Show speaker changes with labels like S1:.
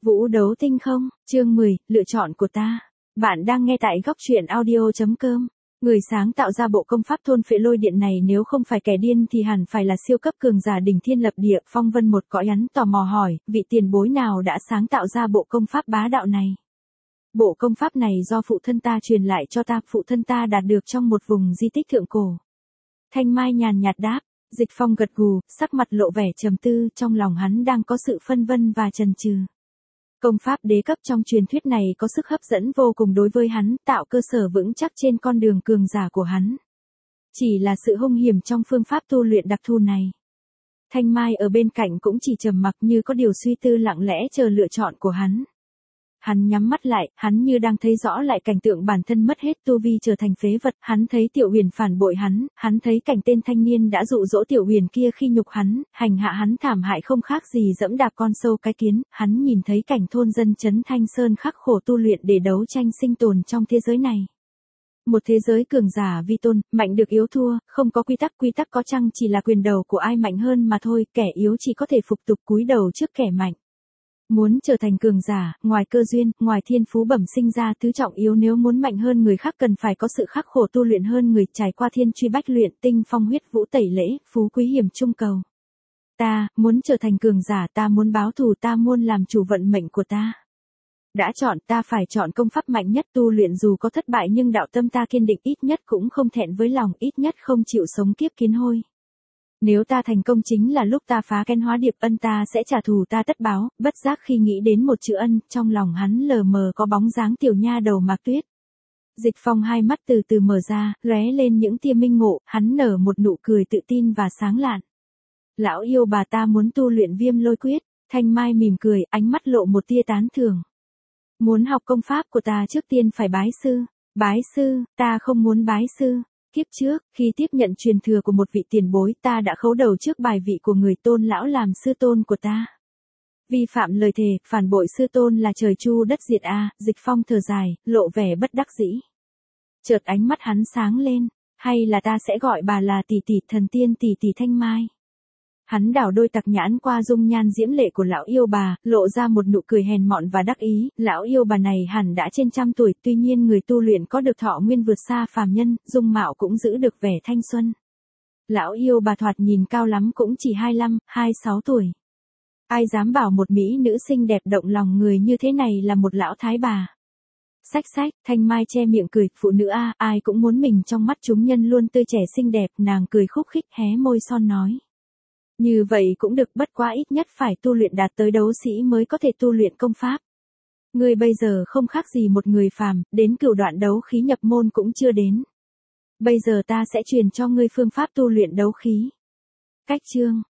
S1: Vũ đấu tinh không, chương 10, lựa chọn của ta. Bạn đang nghe tại góc truyện audio.com. Người sáng tạo ra bộ công pháp thôn phệ lôi điện này nếu không phải kẻ điên thì hẳn phải là siêu cấp cường giả đỉnh thiên lập địa. Phong Vân một cõi hắn tò mò hỏi, vị tiền bối nào đã sáng tạo ra bộ công pháp bá đạo này? Bộ công pháp này do phụ thân ta truyền lại cho ta, phụ thân ta đạt được trong một vùng di tích thượng cổ. Thanh Mai nhàn nhạt đáp. Dịch Phong gật gù, sắc mặt lộ vẻ trầm tư, trong lòng hắn đang có sự phân vân và chần chừ. Công pháp đế cấp trong truyền thuyết này có sức hấp dẫn vô cùng đối với hắn, tạo cơ sở vững chắc trên con đường cường giả của hắn. Chỉ là sự hung hiểm trong phương pháp tu luyện đặc thù này. Thanh Mai ở bên cạnh cũng chỉ trầm mặc như có điều suy tư lặng lẽ chờ lựa chọn của hắn. Hắn nhắm mắt lại, hắn như đang thấy rõ lại cảnh tượng bản thân mất hết tu vi trở thành phế vật, hắn thấy Tiểu Huyền phản bội hắn thấy cảnh tên thanh niên đã dụ dỗ Tiểu Huyền kia khi nhục hắn, hành hạ hắn thảm hại không khác gì dẫm đạp con sâu cái kiến, hắn nhìn thấy cảnh thôn dân trấn Thanh Sơn khắc khổ tu luyện để đấu tranh sinh tồn trong thế giới này. Một thế giới cường giả vi tôn, mạnh được yếu thua, không có quy tắc có chăng chỉ là quyền đầu của ai mạnh hơn mà thôi, kẻ yếu chỉ có thể phục tục cúi đầu trước kẻ mạnh. Muốn trở thành cường giả, ngoài cơ duyên, ngoài thiên phú bẩm sinh ra tứ trọng yếu, nếu muốn mạnh hơn người khác cần phải có sự khắc khổ tu luyện hơn người, trải qua thiên truy bách luyện, tinh phong huyết vũ tẩy lễ, phú quý hiểm trung cầu. Ta muốn trở thành cường giả, ta muốn báo thù, ta muốn làm chủ vận mệnh của ta. Đã chọn, ta phải chọn công pháp mạnh nhất, tu luyện dù có thất bại nhưng đạo tâm ta kiên định, ít nhất cũng không thẹn với lòng, ít nhất không chịu sống kiếp kiến hôi. Nếu ta thành công chính là lúc ta phá kén hóa điệp, ân ta sẽ trả thù, ta tất báo. Bất giác khi nghĩ đến một chữ ân, trong lòng hắn lờ mờ có bóng dáng tiểu nha đầu Mạc Tuyết. Dịch Phong hai mắt từ từ mở ra, lóe lên những tia minh ngộ, hắn nở một nụ cười tự tin và sáng lạn. Lão yêu bà, ta muốn tu luyện Viêm Lôi Quyết. Thanh Mai mỉm cười, ánh mắt lộ một tia tán thưởng. Muốn học công pháp của ta trước tiên phải bái sư. Bái sư, ta không muốn bái sư. Kiếp trước, khi tiếp nhận truyền thừa của một vị tiền bối, ta đã khấu đầu trước bài vị của người Tôn lão làm sư tôn của ta. Vi phạm lời thề, phản bội sư tôn là trời chu đất diệt a. Dịch Phong thở dài, lộ vẻ bất đắc dĩ. Chợt ánh mắt hắn sáng lên, hay là ta sẽ gọi bà là tỷ tỷ, thần tiên tỷ tỷ Thanh Mai. Hắn đảo đôi tặc nhãn qua dung nhan diễm lệ của lão yêu bà, lộ ra một nụ cười hèn mọn và đắc ý. Lão yêu bà này hẳn đã trên trăm tuổi, tuy nhiên người tu luyện có được thọ nguyên vượt xa phàm nhân, dung mạo cũng giữ được vẻ thanh xuân. Lão yêu bà thoạt nhìn cao lắm cũng chỉ 25, 26 tuổi. Ai dám bảo một mỹ nữ xinh đẹp động lòng người như thế này là một lão thái bà. Xách, Thanh Mai che miệng cười, phụ nữ a, ai cũng muốn mình trong mắt chúng nhân luôn tươi trẻ xinh đẹp, nàng cười khúc khích hé môi son nói. Như vậy cũng được, bất quá ít nhất phải tu luyện đạt tới đấu sĩ mới có thể tu luyện công pháp. Ngươi bây giờ không khác gì một người phàm, đến cửu đoạn đấu khí nhập môn cũng chưa đến. Bây giờ ta sẽ truyền cho ngươi phương pháp tu luyện đấu khí. Cách chương